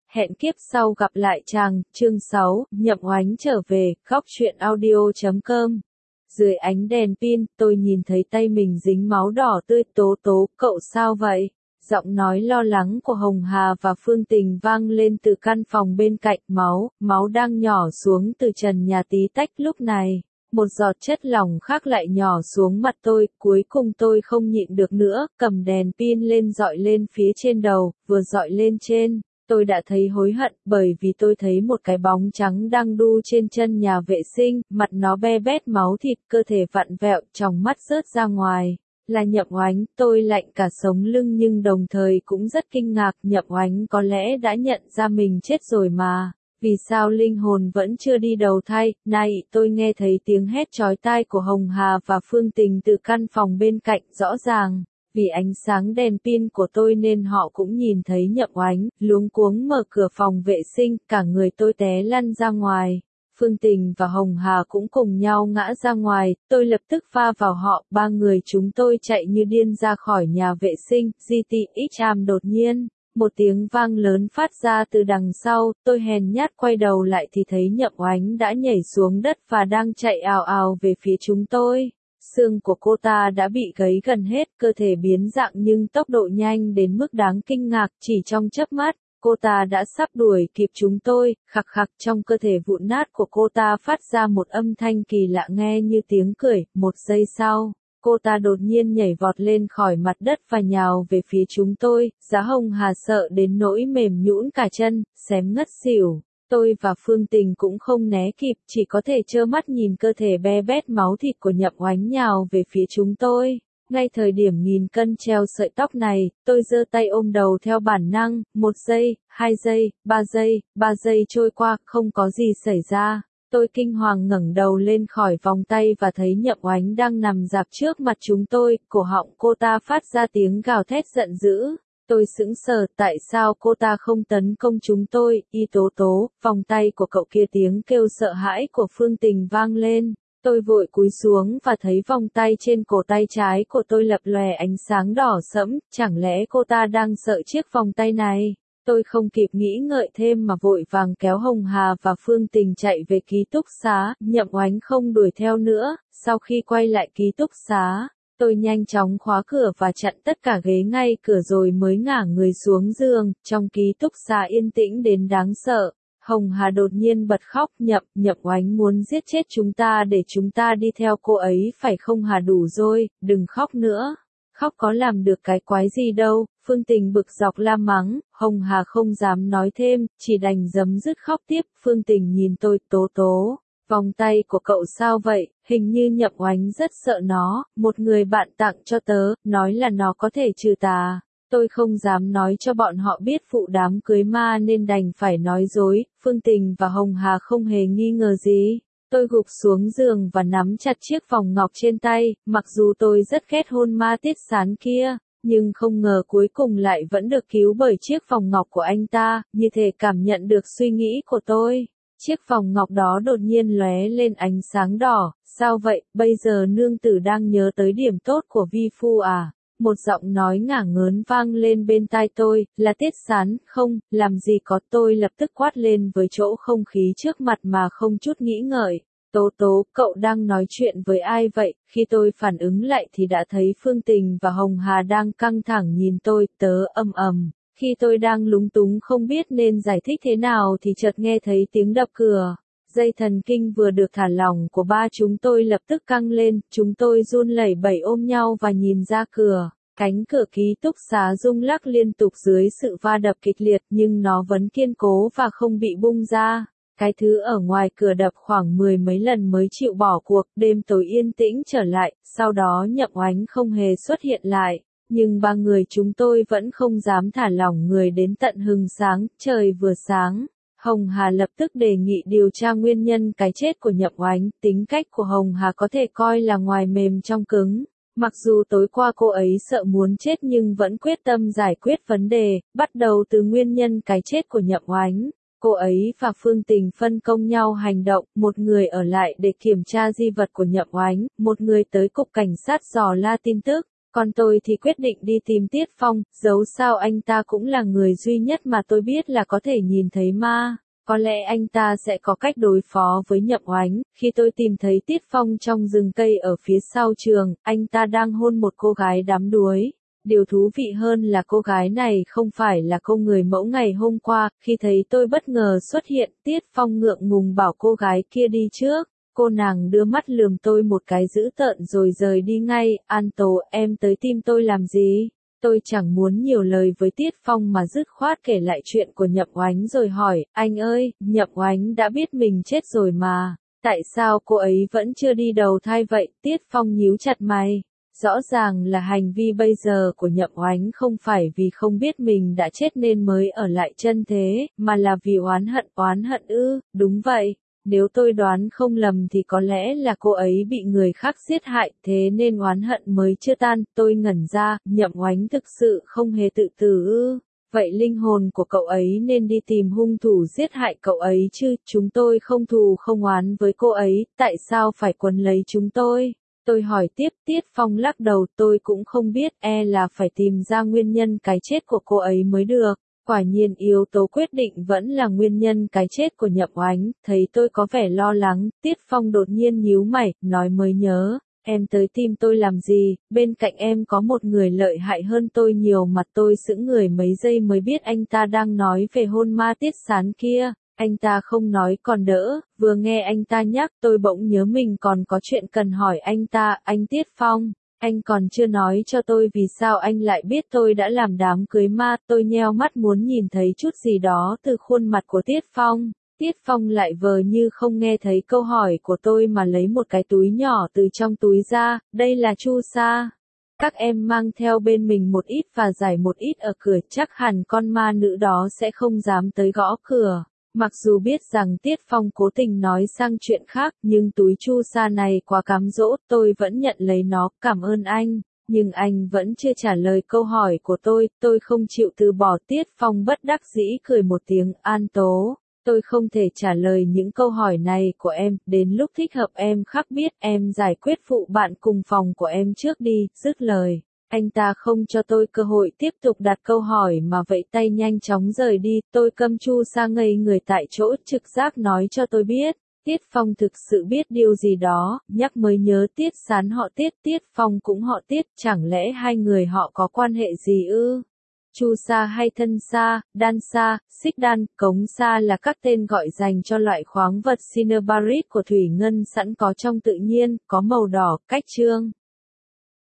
hẹn kiếp sau gặp lại chàng, chương 6, Nhậm Oánh trở về, góc truyện audio.com. Dưới ánh đèn pin, tôi nhìn thấy tay mình dính máu đỏ tươi. Tố tố, cậu sao vậy? Giọng nói lo lắng của Hồng Hà và Phương Tình vang lên từ căn phòng bên cạnh. Máu đang nhỏ xuống từ trần nhà tí tách. Lúc này, một giọt chất lỏng khác lại nhỏ xuống mặt tôi. Cuối cùng tôi không nhịn được nữa, cầm đèn pin lên dọi lên phía trên đầu. Vừa dọi lên trên, tôi đã thấy hối hận, bởi vì tôi thấy một cái bóng trắng đang đu trên chân nhà vệ sinh, mặt nó be bét máu thịt, cơ thể vặn vẹo, tròng mắt rớt ra ngoài. Là Nhậm Oánh. Tôi lạnh cả sống lưng nhưng đồng thời cũng rất kinh ngạc. Nhậm Oánh có lẽ đã nhận ra mình chết rồi mà. Vì sao linh hồn vẫn chưa đi đầu thai? Này, tôi nghe thấy tiếng hét chói tai của Hồng Hà và Phương Tình từ căn phòng bên cạnh. Rõ ràng, vì ánh sáng đèn pin của tôi nên họ cũng nhìn thấy Nhậm Oánh. Luống cuống mở cửa phòng vệ sinh, cả người tôi té lăn ra ngoài. Phương Tình và Hồng Hà cũng cùng nhau ngã ra ngoài. Tôi lập tức pha vào họ. Ba người chúng tôi chạy như điên ra khỏi nhà vệ sinh. GTX đột nhiên, một tiếng vang lớn phát ra từ đằng sau. Tôi hèn nhát quay đầu lại thì thấy Nhậm Oánh đã nhảy xuống đất và đang chạy ào ào về phía chúng tôi. Xương của cô ta đã bị gấy gần hết, cơ thể biến dạng nhưng tốc độ nhanh đến mức đáng kinh ngạc. Chỉ trong chớp mắt, cô ta đã sắp đuổi kịp chúng tôi. Khặc khặc, trong cơ thể vụn nát của cô ta phát ra một âm thanh kỳ lạ nghe như tiếng cười. Một giây sau, cô ta đột nhiên nhảy vọt lên khỏi mặt đất và nhào về phía chúng tôi. Giá Hồng Hà sợ đến nỗi mềm nhũn cả chân, xém ngất xỉu. Tôi và Phương Tình cũng không né kịp, chỉ có thể trơ mắt nhìn cơ thể be bét máu thịt của Nhậm Oánh nhào về phía chúng tôi. Ngay thời điểm nghìn cân treo sợi tóc này, tôi giơ tay ôm đầu theo bản năng. 1 giây, 2 giây, 3 giây trôi qua, không có gì xảy ra. Tôi kinh hoàng ngẩng đầu lên khỏi vòng tay và thấy Nhậm Oánh đang nằm rạp trước mặt chúng tôi. Cổ họng cô ta phát ra tiếng gào thét giận dữ. Tôi sững sờ, tại sao cô ta không tấn công chúng tôi? Y Tố Tố, vòng tay của cậu kia. Tiếng kêu sợ hãi của Phương Tình vang lên. Tôi vội cúi xuống và thấy vòng tay trên cổ tay trái của tôi lập lòe ánh sáng đỏ sẫm. Chẳng lẽ cô ta đang sợ chiếc vòng tay này? Tôi không kịp nghĩ ngợi thêm mà vội vàng kéo Hồng Hà và Phương Tình chạy về ký túc xá. Nhậm Oánh không đuổi theo nữa. Sau khi quay lại ký túc xá, tôi nhanh chóng khóa cửa và chặn tất cả ghế ngay cửa rồi mới ngả người xuống giường. Trong ký túc xá yên tĩnh đến đáng sợ. Hồng Hà đột nhiên bật khóc. Nhậm Oánh muốn giết chết chúng ta để chúng ta đi theo cô ấy phải không Hà? Đủ rồi, đừng khóc nữa. Khóc có làm được cái quái gì đâu. Phương Tình bực dọc la mắng. Hồng Hà không dám nói thêm, chỉ đành giấm dứt khóc tiếp. Phương Tình nhìn tôi. Tố Tố, vòng tay của cậu sao vậy? Hình như Nhậm Oánh rất sợ nó. Một người bạn tặng cho tớ, nói là nó có thể trừ tà. Tôi không dám nói cho bọn họ biết phụ đám cưới ma nên đành phải nói dối. Phương Tình và Hồng Hà không hề nghi ngờ gì. Tôi gục xuống giường và nắm chặt chiếc vòng ngọc trên tay. Mặc dù tôi rất ghét hôn ma Tiết Sán kia, nhưng không ngờ cuối cùng lại vẫn được cứu bởi chiếc vòng ngọc của anh ta, như thể cảm nhận được suy nghĩ của tôi. Chiếc vòng ngọc đó đột nhiên lóe lên ánh sáng đỏ. Sao vậy, bây giờ nương tử đang nhớ tới điểm tốt của vi phu à? Một giọng nói ngả ngớn vang lên bên tai tôi. Là Tiết Sán? Không, làm gì có. Tôi lập tức quát lên với chỗ không khí trước mặt mà không chút nghĩ ngợi. Tố Tố, cậu đang nói chuyện với ai vậy? Khi tôi phản ứng lại thì đã thấy Phương Tình và Hồng Hà đang căng thẳng nhìn tôi. Khi tôi đang lúng túng không biết nên giải thích thế nào thì chợt nghe thấy tiếng đập cửa. Dây thần kinh vừa được thả lỏng của ba chúng tôi lập tức căng lên. Chúng tôi run lẩy bẩy ôm nhau và nhìn ra cửa. Cánh cửa ký túc xá rung lắc liên tục dưới sự va đập kịch liệt, nhưng nó vẫn kiên cố và không bị bung ra. Cái thứ ở ngoài cửa đập khoảng 10 mấy lần mới chịu bỏ cuộc. Đêm tối yên tĩnh trở lại. Sau đó Nhậm Oánh không hề xuất hiện lại. Nhưng ba người chúng tôi vẫn không dám thả lỏng người đến tận hừng sáng. Trời vừa sáng, Hồng Hà lập tức đề nghị điều tra nguyên nhân cái chết của Nhậm Oánh. Tính cách của Hồng Hà có thể coi là ngoài mềm trong cứng. Mặc dù tối qua cô ấy sợ muốn chết nhưng vẫn quyết tâm giải quyết vấn đề. Bắt đầu từ nguyên nhân cái chết của Nhậm Oánh, cô ấy và Phương Tình phân công nhau hành động. Một người ở lại để kiểm tra di vật của Nhậm Oánh, một người tới cục cảnh sát dò la tin tức. Còn tôi thì quyết định đi tìm Tiết Phong, dẫu sao anh ta cũng là người duy nhất mà tôi biết là có thể nhìn thấy ma. Có lẽ anh ta sẽ có cách đối phó với Nhậm Oánh. Khi tôi tìm thấy Tiết Phong trong rừng cây ở phía sau trường, anh ta đang hôn một cô gái đắm đuối. Điều thú vị hơn là cô gái này không phải là cô người mẫu ngày hôm qua. Khi thấy tôi bất ngờ xuất hiện, Tiết Phong ngượng ngùng bảo cô gái kia đi trước. Cô nàng đưa mắt lườm tôi một cái dữ tợn rồi rời đi ngay. An Tố, em tới tìm tôi làm gì? Tôi chẳng muốn nhiều lời với Tiết Phong mà dứt khoát kể lại chuyện của Nhậm Oánh rồi hỏi, anh ơi, Nhậm Oánh đã biết mình chết rồi mà, tại sao cô ấy vẫn chưa đi đầu thai vậy? Tiết Phong nhíu chặt mày. Rõ ràng là hành vi bây giờ của Nhậm Oánh không phải vì không biết mình đã chết nên mới ở lại chân thế, mà là vì oán hận ư? Đúng vậy. Nếu tôi đoán không lầm thì có lẽ là cô ấy bị người khác giết hại, thế nên oán hận mới chưa tan. Tôi ngẩn ra, Nhậm Oánh thực sự không hề tự tử ư? Vậy linh hồn của cậu ấy nên đi tìm hung thủ giết hại cậu ấy chứ? Chúng tôi không thù không oán với cô ấy, tại sao phải quấn lấy chúng tôi? Tôi hỏi tiếp. Tiết Phong lắc đầu, tôi cũng không biết, là phải tìm ra nguyên nhân cái chết của cô ấy mới được. Quả nhiên yếu tố quyết định vẫn là nguyên nhân cái chết của Nhậm Oánh. Thấy tôi có vẻ lo lắng, Tiết Phong đột nhiên nhíu mày, nói mới nhớ, em tới tìm tôi làm gì? Bên cạnh em có một người lợi hại hơn tôi nhiều mà. Tôi sững người mấy giây mới biết anh ta đang nói về hôn ma Tiết Sán kia. Anh ta không nói còn đỡ, vừa nghe anh ta nhắc tôi bỗng nhớ mình còn có chuyện cần hỏi anh ta. Anh Tiết Phong, anh còn chưa nói cho tôi vì sao anh lại biết tôi đã làm đám cưới ma. Tôi nheo mắt muốn nhìn thấy chút gì đó từ khuôn mặt của Tiết Phong. Tiết Phong lại vờ như không nghe thấy câu hỏi của tôi mà lấy một cái túi nhỏ từ trong túi ra, đây là chu sa. Các em mang theo bên mình một ít và giải một ít ở cửa, chắc hẳn con ma nữ đó sẽ không dám tới gõ cửa. Mặc dù biết rằng Tiết Phong cố tình nói sang chuyện khác, nhưng túi chu sa này quá cám dỗ, tôi vẫn nhận lấy nó, cảm ơn anh. Nhưng anh vẫn chưa trả lời câu hỏi của tôi không chịu từ bỏ. Tiết Phong bất đắc dĩ cười một tiếng. An Tố, tôi không thể trả lời những câu hỏi này của em, đến lúc thích hợp em khắc biết, em giải quyết phụ bạn cùng phòng của em trước đi. Dứt lời, anh ta không cho tôi cơ hội tiếp tục đặt câu hỏi mà vẫy tay nhanh chóng rời đi. Tôi câm chu sa ngây người tại chỗ, trực giác nói cho tôi biết, Tiết Phong thực sự biết điều gì đó. Nhắc mới nhớ, Tiết Sán họ Tiết, Tiết Phong cũng họ Tiết, chẳng lẽ hai người họ có quan hệ gì ư? Chu sa hay thân sa, đan sa, xích đan, cống sa là các tên gọi dành cho loại khoáng vật cinnabarit của thủy ngân sẵn có trong tự nhiên, có màu đỏ, cách trương.